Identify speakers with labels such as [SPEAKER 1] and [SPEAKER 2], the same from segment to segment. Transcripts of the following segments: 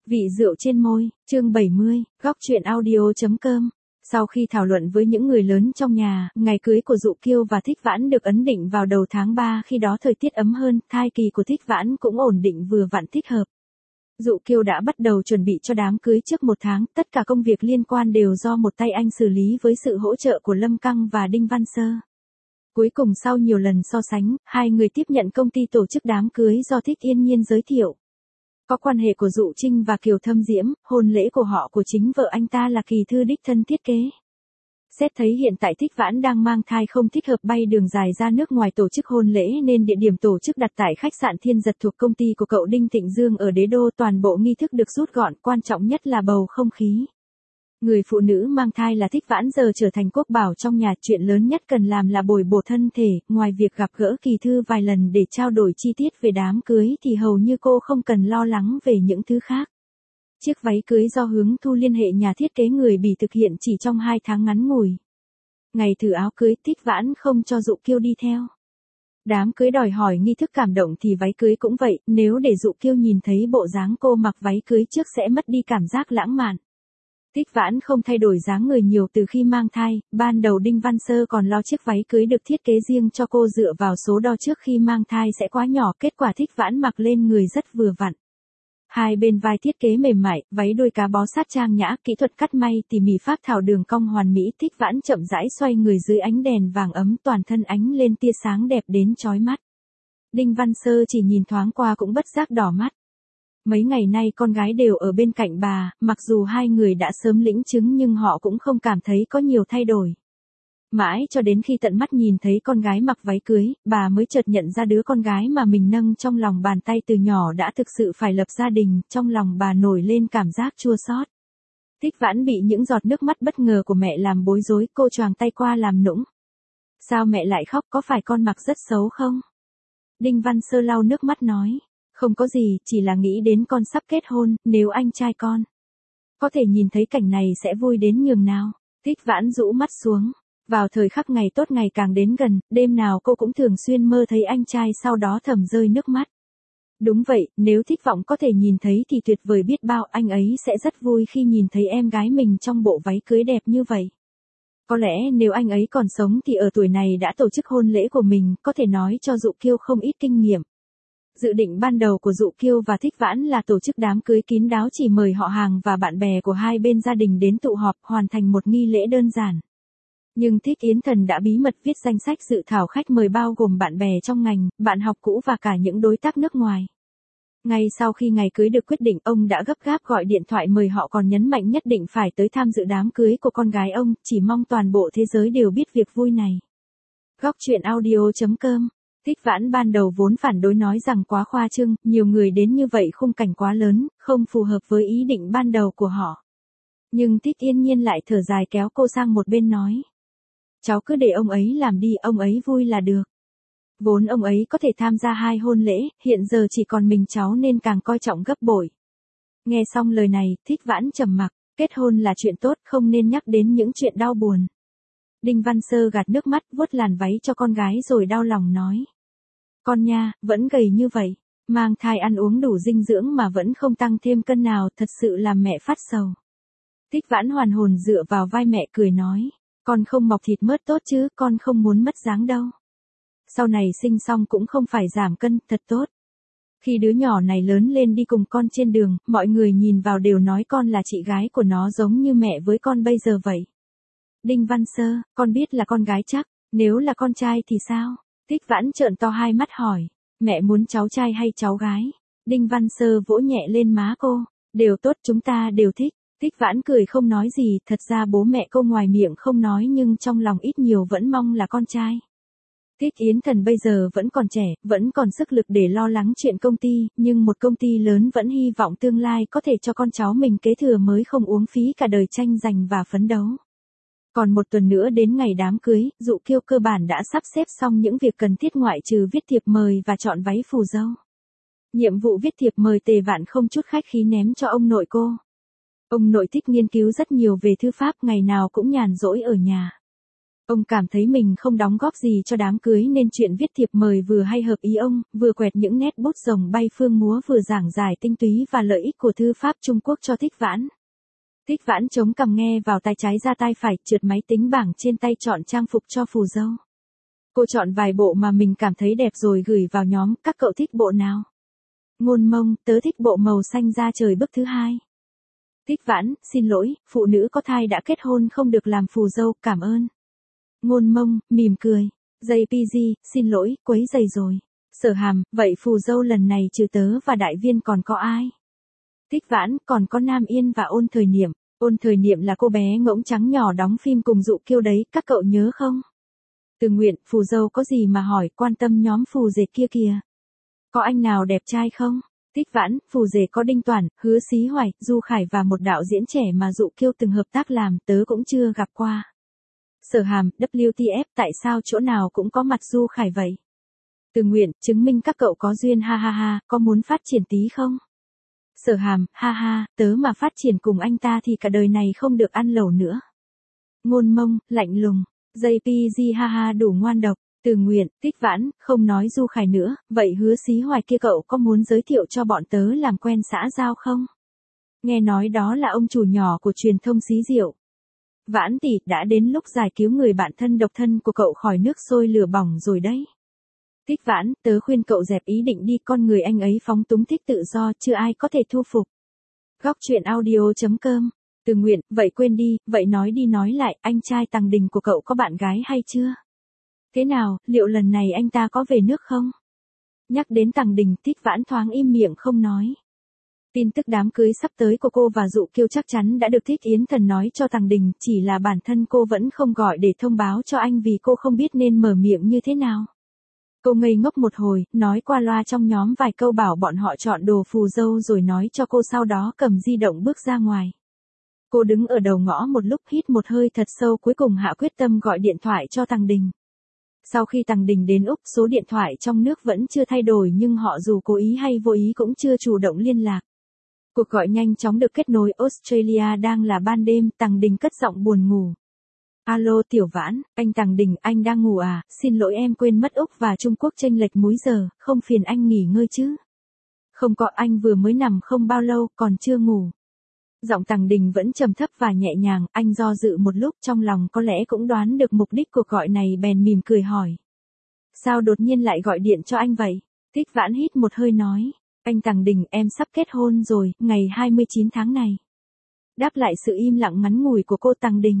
[SPEAKER 1] Vị rượu trên môi, chương 70, góc truyện audio.com. Sau khi thảo luận với những người lớn trong nhà, ngày cưới của Dụ Kiêu và Thích Vãn được ấn định vào đầu tháng 3, khi đó thời tiết ấm hơn, thai kỳ của Thích Vãn cũng ổn định vừa vặn thích hợp. Dụ Kiêu đã bắt đầu chuẩn bị cho đám cưới trước một tháng, tất cả công việc liên quan đều do một tay anh xử lý với sự hỗ trợ của Lâm Căng và Đinh Văn Sơ. Cuối cùng sau nhiều lần so sánh, hai người tiếp nhận công ty tổ chức đám cưới do Thích Yên Nhiên giới thiệu. Có quan hệ của Dụ Trinh và Kiều Thâm Diễm, hôn lễ của họ của chính vợ anh ta là Kỳ Thư đích thân thiết kế. Xét thấy hiện tại Thích Vãn đang mang thai không thích hợp bay đường dài ra nước ngoài tổ chức hôn lễ nên địa điểm tổ chức đặt tại khách sạn Thiên Giật thuộc công ty của cậu Đinh Thịnh Dương ở Đế Đô. Toàn bộ nghi thức được rút gọn, quan trọng nhất là bầu không khí. Người phụ nữ mang thai là Thích Vãn giờ trở thành quốc bảo trong nhà, chuyện lớn nhất cần làm là bồi bổ thân thể, ngoài việc gặp gỡ Kỳ Thư vài lần để trao đổi chi tiết về đám cưới thì hầu như cô không cần lo lắng về những thứ khác. Chiếc váy cưới do Hướng Thu liên hệ nhà thiết kế người Bỉ thực hiện chỉ trong 2 tháng ngắn ngủi. Ngày thử áo cưới, Thích Vãn không cho Dụ Kiêu đi theo. Đám cưới đòi hỏi nghi thức cảm động thì váy cưới cũng vậy, nếu để Dụ Kiêu nhìn thấy bộ dáng cô mặc váy cưới trước sẽ mất đi cảm giác lãng mạn. Thích Vãn không thay đổi dáng người nhiều từ khi mang thai, ban đầu Đinh Văn Sơ còn lo chiếc váy cưới được thiết kế riêng cho cô dựa vào số đo trước khi mang thai sẽ quá nhỏ, kết quả Thích Vãn mặc lên người rất vừa vặn. Hai bên vai thiết kế mềm mại, váy đuôi cá bó sát trang nhã, kỹ thuật cắt may tỉ mỉ phác thảo đường cong hoàn mỹ. Thích Vãn chậm rãi xoay người dưới ánh đèn vàng ấm, toàn thân ánh lên tia sáng đẹp đến chói mắt. Đinh Văn Sơ chỉ nhìn thoáng qua cũng bất giác đỏ mắt. Mấy ngày nay con gái đều ở bên cạnh bà, mặc dù hai người đã sớm lĩnh chứng nhưng họ cũng không cảm thấy có nhiều thay đổi. Mãi cho đến khi tận mắt nhìn thấy con gái mặc váy cưới, bà mới chợt nhận ra đứa con gái mà mình nâng trong lòng bàn tay từ nhỏ đã thực sự phải lập gia đình, trong lòng bà nổi lên cảm giác chua xót. Thích Vãn bị những giọt nước mắt bất ngờ của mẹ làm bối rối, cô choàng tay qua làm nũng. Sao mẹ lại khóc, có phải con mặc rất xấu không? Đinh Văn Sơ lau nước mắt nói. Không có gì, chỉ là nghĩ đến con sắp kết hôn, nếu anh trai con có thể nhìn thấy cảnh này sẽ vui đến nhường nào. Thích Vãn rũ mắt xuống. Vào thời khắc ngày tốt ngày càng đến gần, đêm nào cô cũng thường xuyên mơ thấy anh trai, sau đó thầm rơi nước mắt. Đúng vậy, nếu Thích Vọng có thể nhìn thấy thì tuyệt vời biết bao, anh ấy sẽ rất vui khi nhìn thấy em gái mình trong bộ váy cưới đẹp như vậy. Có lẽ nếu anh ấy còn sống thì ở tuổi này đã tổ chức hôn lễ của mình, có thể nói cho Dụ Kiêu không ít kinh nghiệm. Dự định ban đầu của Dụ Kiêu và Thích Vãn là tổ chức đám cưới kín đáo, chỉ mời họ hàng và bạn bè của hai bên gia đình đến tụ họp, hoàn thành một nghi lễ đơn giản. Nhưng Thích Yến Thần đã bí mật viết danh sách dự thảo khách mời bao gồm bạn bè trong ngành, bạn học cũ và cả những đối tác nước ngoài. Ngay sau khi ngày cưới được quyết định, ông đã gấp gáp gọi điện thoại mời họ, còn nhấn mạnh nhất định phải tới tham dự đám cưới của con gái ông, chỉ mong toàn bộ thế giới đều biết việc vui này. Góc truyện audio.com. Thích Vãn ban đầu vốn phản đối, nói rằng quá khoa trương, nhiều người đến như vậy khung cảnh quá lớn, không phù hợp với ý định ban đầu của họ. Nhưng Thích Yên Nhiên lại thở dài kéo cô sang một bên nói. Cháu cứ để ông ấy làm đi, ông ấy vui là được. Vốn ông ấy có thể tham gia 2 hôn lễ, hiện giờ chỉ còn mình cháu nên càng coi trọng gấp bội. Nghe xong lời này, Thích Vãn trầm mặc, kết hôn là chuyện tốt, không nên nhắc đến những chuyện đau buồn. Đinh Văn Sơ gạt nước mắt, vuốt làn váy cho con gái rồi đau lòng nói. Con nha, vẫn gầy như vậy, mang thai ăn uống đủ dinh dưỡng mà vẫn không tăng thêm cân nào, thật sự làm mẹ phát sầu. Thích Vãn hoàn hồn dựa vào vai mẹ cười nói. Con không mọc thịt mớt tốt chứ, con không muốn mất dáng đâu. Sau này sinh xong cũng không phải giảm cân, thật tốt. Khi đứa nhỏ này lớn lên đi cùng con trên đường, mọi người nhìn vào đều nói con là chị gái của nó, giống như mẹ với con bây giờ vậy. Đinh Văn Sơ, con biết là con gái chắc, nếu là con trai thì sao? Thích Vãn trợn to hai mắt hỏi, mẹ muốn cháu trai hay cháu gái? Đinh Văn Sơ vỗ nhẹ lên má cô, đều tốt, chúng ta đều thích. Thích Vãn cười không nói gì, thật ra bố mẹ cô ngoài miệng không nói nhưng trong lòng ít nhiều vẫn mong là con trai. Thích Yến Thần bây giờ vẫn còn trẻ, vẫn còn sức lực để lo lắng chuyện công ty, nhưng một công ty lớn vẫn hy vọng tương lai có thể cho con cháu mình kế thừa mới không uống phí cả đời tranh giành và phấn đấu. Còn một tuần nữa đến ngày đám cưới, Dụ Kiêu cơ bản đã sắp xếp xong những việc cần thiết ngoại trừ viết thiệp mời và chọn váy phù dâu. Nhiệm vụ viết thiệp mời Tề Vạn không chút khách khí ném cho ông nội cô. Ông nội thích nghiên cứu rất nhiều về thư pháp, ngày nào cũng nhàn rỗi ở nhà. Ông cảm thấy mình không đóng góp gì cho đám cưới nên chuyện viết thiệp mời vừa hay hợp ý ông, vừa quẹt những nét bút rồng bay phương múa vừa giảng giải tinh túy và lợi ích của thư pháp Trung Quốc cho Thích Vãn. Thích Vãn chống cằm nghe vào tai trái ra tai phải, trượt máy tính bảng trên tay chọn trang phục cho phù dâu. Cô chọn vài bộ mà mình cảm thấy đẹp rồi gửi vào nhóm, các cậu thích bộ nào? Ngôn Mông, tớ thích bộ màu xanh da trời bức thứ 2. Thích Vãn, xin lỗi, phụ nữ có thai đã kết hôn không được làm phù dâu, cảm ơn. Ngôn Mông, mỉm cười. JPG, xin lỗi, quấy rầy rồi. Sở Hàm, vậy phù dâu lần này trừ tớ và đại viên còn có ai? Thích Vãn, còn có Nam Yên và Ôn Thời Niệm. Ôn Thời Niệm là cô bé ngỗng trắng nhỏ đóng phim cùng Dụ Kiêu đấy, các cậu nhớ không? Từ Nguyện, phù dâu có gì mà hỏi, quan tâm nhóm phù dệt kia kìa. Có anh nào đẹp trai không? Thích Vãn, phù dệt có Đinh Toản, Hứa Xí Hoài, Du Khải và một đạo diễn trẻ mà Dụ Kiêu từng hợp tác làm, tớ cũng chưa gặp qua. Sở Hàm, WTF, tại sao chỗ nào cũng có mặt Du Khải vậy? Từ Nguyện, chứng minh các cậu có duyên ha ha ha, có muốn phát triển tí không? Sở Hàm, ha ha, tớ mà phát triển cùng anh ta thì cả đời này không được ăn lẩu nữa. Ngôn Mông, lạnh lùng. JPG ha ha đủ ngoan độc. Từ Nguyện, Thích Vãn, không nói Du Khải nữa, vậy Hứa Xí Hoài kia cậu có muốn giới thiệu cho bọn tớ làm quen xã giao không? Nghe nói đó là ông chủ nhỏ của truyền thông xí rượu. Vãn tỷ, đã đến lúc giải cứu người bạn thân độc thân của cậu khỏi nước sôi lửa bỏng rồi đấy. Thích Vãn, tớ khuyên cậu dẹp ý định đi, con người anh ấy phóng túng thích tự do, chưa ai có thể thu phục. Góc truyện audio.com. Từ Nguyện, vậy quên đi, vậy nói đi nói lại, anh trai Tằng Đình của cậu có bạn gái hay chưa? Thế nào, liệu lần này anh ta có về nước không? Nhắc đến Tằng Đình, Thích Vãn thoáng im miệng không nói. Tin tức đám cưới sắp tới của cô và Dụ Kiêu chắc chắn đã được Thích Yến Thần nói cho Tằng Đình, chỉ là bản thân cô vẫn không gọi để thông báo cho anh vì cô không biết nên mở miệng như thế nào. Cô ngây ngốc một hồi, nói qua loa trong nhóm vài câu bảo bọn họ chọn đồ phù dâu rồi nói cho cô, sau đó cầm di động bước ra ngoài. Cô đứng ở đầu ngõ một lúc, hít một hơi thật sâu, cuối cùng hạ quyết tâm gọi điện thoại cho Tằng Đình. Sau khi Tằng Đình đến Úc, số điện thoại trong nước vẫn chưa thay đổi nhưng họ dù cố ý hay vô ý cũng chưa chủ động liên lạc. Cuộc gọi nhanh chóng được kết nối. Australia đang là ban đêm, Tằng Đình cất giọng buồn ngủ. Alo Tiểu Vãn, anh Tằng Đình, anh đang ngủ à? Xin lỗi em quên mất Úc và Trung Quốc chênh lệch múi giờ, không phiền anh nghỉ ngơi chứ? Không có, anh vừa mới nằm không bao lâu, còn chưa ngủ. Giọng Tằng Đình vẫn trầm thấp và nhẹ nhàng, anh do dự một lúc, trong lòng có lẽ cũng đoán được mục đích cuộc gọi này bèn mỉm cười hỏi. Sao đột nhiên lại gọi điện cho anh vậy? Thích Vãn hít một hơi nói. Anh Tằng Đình, em sắp kết hôn rồi, ngày 29 tháng này. Đáp lại sự im lặng ngắn ngủi của cô, Tằng Đình.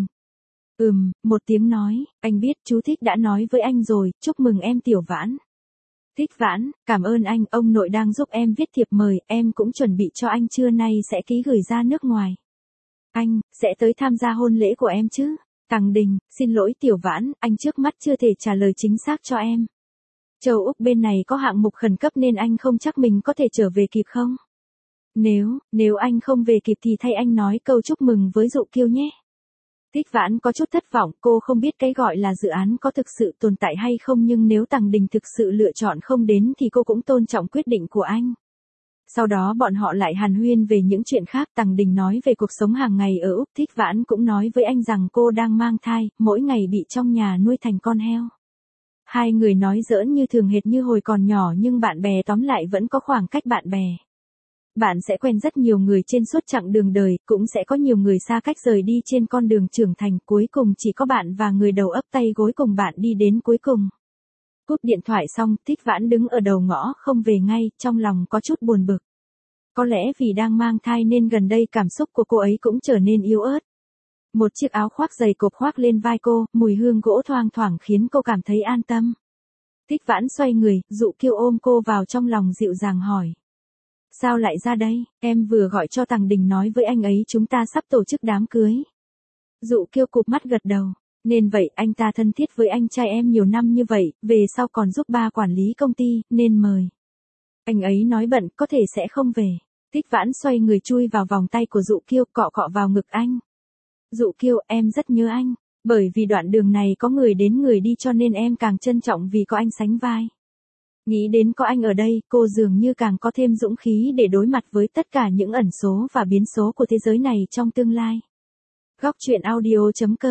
[SPEAKER 1] Một tiếng nói, anh biết chú Thích đã nói với anh rồi, chúc mừng em Tiểu Vãn. Thích Vãn, cảm ơn anh, ông nội đang giúp em viết thiệp mời, em cũng chuẩn bị cho anh trưa nay sẽ ký gửi ra nước ngoài. Anh, sẽ tới tham gia hôn lễ của em chứ? Tằng Đình, xin lỗi Tiểu Vãn, anh trước mắt chưa thể trả lời chính xác cho em. Châu Úc bên này có hạng mục khẩn cấp nên anh không chắc mình có thể trở về kịp không? Nếu anh không về kịp thì thay anh nói câu chúc mừng với Dụ Kiêu nhé. Thích Vãn có chút thất vọng, cô không biết cái gọi là dự án có thực sự tồn tại hay không, nhưng nếu Tằng Đình thực sự lựa chọn không đến thì cô cũng tôn trọng quyết định của anh. Sau đó bọn họ lại hàn huyên về những chuyện khác. Tằng Đình nói về cuộc sống hàng ngày ở Úc, Thích Vãn cũng nói với anh rằng cô đang mang thai, mỗi ngày bị trong nhà nuôi thành con heo. Hai người nói giỡn như thường hệt như hồi còn nhỏ, nhưng bạn bè tóm lại vẫn có khoảng cách bạn bè. Bạn sẽ quen rất nhiều người trên suốt chặng đường đời, cũng sẽ có nhiều người xa cách rời đi trên con đường trưởng thành, cuối cùng chỉ có bạn và người đầu ấp tay gối cùng bạn đi đến cuối cùng. Cúp điện thoại xong, Thích Vãn đứng ở đầu ngõ không về ngay, trong lòng có chút buồn bực. Có lẽ vì đang mang thai nên gần đây cảm xúc của cô ấy cũng trở nên yếu ớt. Một chiếc áo khoác dày cộp khoác lên vai cô, mùi hương gỗ thoang thoảng khiến cô cảm thấy an tâm. Thích Vãn xoay người, Dụ Kiêu ôm cô vào trong lòng dịu dàng hỏi. Sao lại ra đây? Em vừa gọi cho Tằng Đình nói với anh ấy chúng ta sắp tổ chức đám cưới. Dụ Kiêu cụp mắt gật đầu. Nên vậy, anh ta thân thiết với anh trai em nhiều năm như vậy, về sau còn giúp ba quản lý công ty, nên mời. Anh ấy nói bận, có thể sẽ không về. Thích Vãn xoay người chui vào vòng tay của Dụ Kiêu, cọ cọ vào ngực anh. Dụ Kiêu, em rất nhớ anh. Bởi vì đoạn đường này có người đến người đi cho nên em càng trân trọng vì có anh sánh vai. Nghĩ đến có anh ở đây, cô dường như càng có thêm dũng khí để đối mặt với tất cả những ẩn số và biến số của thế giới này trong tương lai. Góc truyện audio.com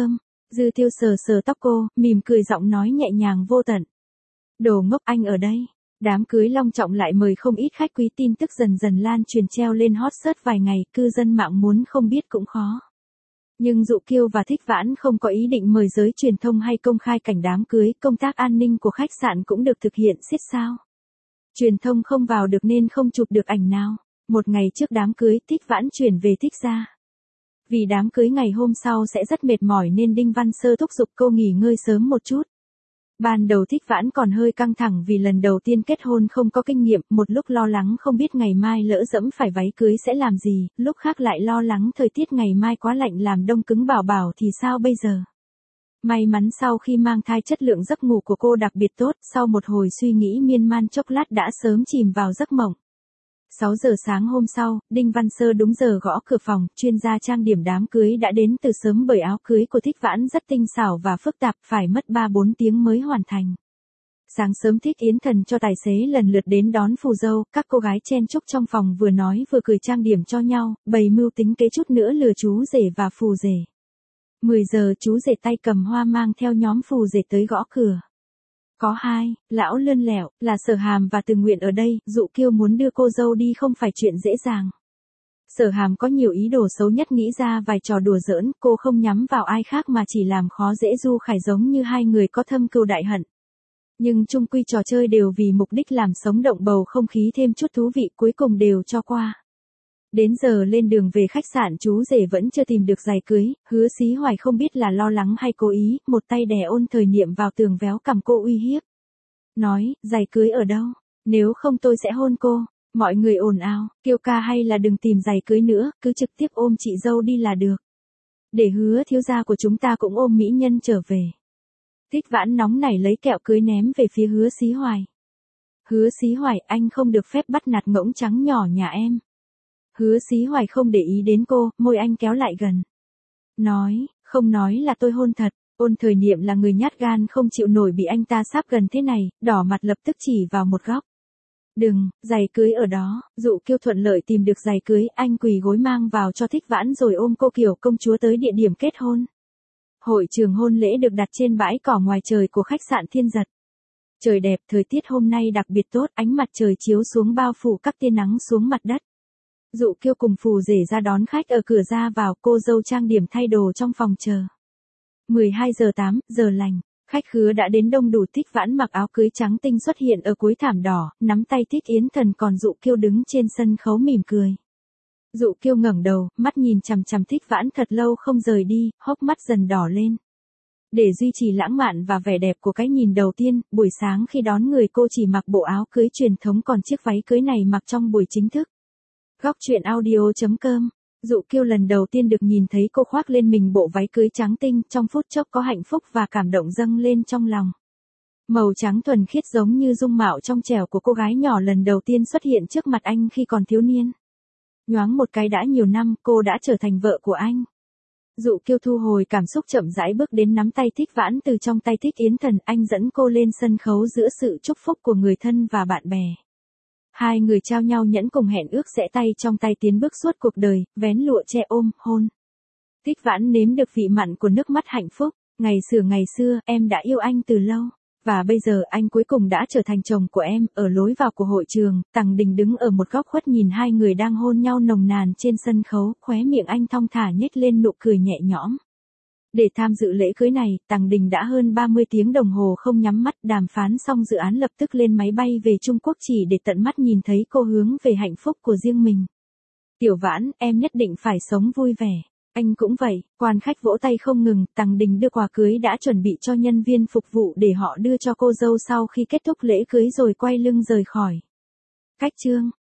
[SPEAKER 1] Dư Tiêu sờ sờ tóc cô, mỉm cười giọng nói nhẹ nhàng vô tận. Đồ ngốc, anh ở đây. Đám cưới long trọng lại mời không ít khách quý, tin tức dần dần lan truyền treo lên hot search vài ngày, cư dân mạng muốn không biết cũng khó. Nhưng Dụ Kiêu và Thích Vãn không có ý định mời giới truyền thông hay công khai cảnh đám cưới, công tác an ninh của khách sạn cũng được thực hiện siết sao. Truyền thông không vào được nên không chụp được ảnh nào. Một ngày trước đám cưới, Thích Vãn chuyển về Thích gia. Vì đám cưới ngày hôm sau sẽ rất mệt mỏi nên Đinh Văn Sơ thúc giục cô nghỉ ngơi sớm một chút. Ban đầu Thích Vãn còn hơi căng thẳng vì lần đầu tiên kết hôn không có kinh nghiệm, một lúc lo lắng không biết ngày mai lỡ dẫm phải váy cưới sẽ làm gì, lúc khác lại lo lắng thời tiết ngày mai quá lạnh làm đông cứng bảo bảo thì sao bây giờ. May mắn sau khi mang thai chất lượng giấc ngủ của cô đặc biệt tốt, sau một hồi suy nghĩ miên man chốc lát đã sớm chìm vào giấc mộng. 6 giờ sáng hôm sau, Đinh Văn Sơ đúng giờ gõ cửa phòng, chuyên gia trang điểm đám cưới đã đến từ sớm bởi áo cưới của Thích Vãn rất tinh xảo và phức tạp, phải mất 3-4 tiếng mới hoàn thành. Sáng sớm Thích Yến Thần cho tài xế lần lượt đến đón phù dâu, các cô gái chen chúc trong phòng vừa nói vừa cười trang điểm cho nhau, bày mưu tính kế chút nữa lừa chú rể và phù rể. 10 giờ chú rể tay cầm hoa mang theo nhóm phù rể tới gõ cửa. Có hai, lão lươn lẹo, là Sở Hàm và Từ Nguyện ở đây, Dụ Kiêu muốn đưa cô dâu đi không phải chuyện dễ dàng. Sở Hàm có nhiều ý đồ xấu nhất, nghĩ ra vài trò đùa giỡn, cô không nhắm vào ai khác mà chỉ làm khó dễ Du Khải giống như hai người có thâm cừu đại hận. Nhưng chung quy trò chơi đều vì mục đích làm sống động bầu không khí thêm chút thú vị, cuối cùng đều cho qua. Đến giờ lên đường về khách sạn chú rể vẫn chưa tìm được giày cưới, Hứa Xí Hoài không biết là lo lắng hay cố ý, một tay đè Ôn Thời Niệm vào tường véo cằm cô uy hiếp. Nói, giày cưới ở đâu? Nếu không tôi sẽ hôn cô. Mọi người ồn ào, kêu ca hay là đừng tìm giày cưới nữa, cứ trực tiếp ôm chị dâu đi là được. Để Hứa thiếu gia của chúng ta cũng ôm mỹ nhân trở về. Thích Vãn nóng nảy lấy kẹo cưới ném về phía Hứa Xí Hoài. Hứa Xí Hoài, anh không được phép bắt nạt ngỗng trắng nhỏ nhà em. Hứa Xí Hoài không để ý đến cô, môi anh kéo lại gần. Nói, không nói là tôi hôn thật. Ôn Thời Niệm là người nhát gan không chịu nổi bị anh ta sáp gần thế này, đỏ mặt lập tức chỉ vào một góc. Đừng, giày cưới ở đó. Dụ Kiêu thuận lợi tìm được giày cưới, anh quỳ gối mang vào cho Thích Vãn rồi ôm cô kiểu công chúa tới địa điểm kết hôn. Hội trường hôn lễ được đặt trên bãi cỏ ngoài trời của khách sạn Thiên Giật. Trời đẹp, thời tiết hôm nay đặc biệt tốt, ánh mặt trời chiếu xuống bao phủ các tia nắng xuống mặt đất. Dụ Kiêu cùng phù rể ra đón khách ở cửa ra vào, cô dâu trang điểm thay đồ trong phòng chờ. 12 giờ 8 giờ lành, khách khứa đã đến đông đủ. Thích Vãn mặc áo cưới trắng tinh xuất hiện ở cuối thảm đỏ, nắm tay Thích Yến Thần, còn Dụ Kiêu đứng trên sân khấu mỉm cười. Dụ Kiêu ngẩng đầu, mắt nhìn chằm chằm Thích Vãn thật lâu không rời đi, hốc mắt dần đỏ lên. Để duy trì lãng mạn và vẻ đẹp của cái nhìn đầu tiên, buổi sáng khi đón người cô chỉ mặc bộ áo cưới truyền thống, còn chiếc váy cưới này mặc trong buổi chính thức. Góc truyện audio.com. Dụ Kiêu lần đầu tiên được nhìn thấy cô khoác lên mình bộ váy cưới trắng tinh, trong phút chốc có hạnh phúc và cảm động dâng lên trong lòng. Màu trắng thuần khiết giống như dung mạo trong trẻo của cô gái nhỏ lần đầu tiên xuất hiện trước mặt anh khi còn thiếu niên. Nhoáng một cái đã nhiều năm, cô đã trở thành vợ của anh. Dụ Kiêu thu hồi cảm xúc chậm rãi bước đến nắm tay Thích Vãn từ trong tay Thích Yến Thần, anh dẫn cô lên sân khấu giữa sự chúc phúc của người thân và bạn bè. Hai người trao nhau nhẫn cùng hẹn ước sẽ tay trong tay tiến bước suốt cuộc đời, vén lụa che ôm, hôn. Thích Vãn nếm được vị mặn của nước mắt hạnh phúc. Ngày xưa, em đã yêu anh từ lâu. Và bây giờ anh cuối cùng đã trở thành chồng của em. Ở lối vào của hội trường, Tằng Đình đứng ở một góc khuất nhìn hai người đang hôn nhau nồng nàn trên sân khấu, khóe miệng anh thong thả nhếch lên nụ cười nhẹ nhõm. Để tham dự lễ cưới này, Tằng Đình đã hơn 30 tiếng đồng hồ không nhắm mắt, đàm phán xong dự án lập tức lên máy bay về Trung Quốc chỉ để tận mắt nhìn thấy cô hướng về hạnh phúc của riêng mình. Tiểu Vãn, em nhất định phải sống vui vẻ. Anh cũng vậy. Quan khách vỗ tay không ngừng, Tằng Đình đưa quà cưới đã chuẩn bị cho nhân viên phục vụ để họ đưa cho cô dâu sau khi kết thúc lễ cưới rồi quay lưng rời khỏi. Cách chương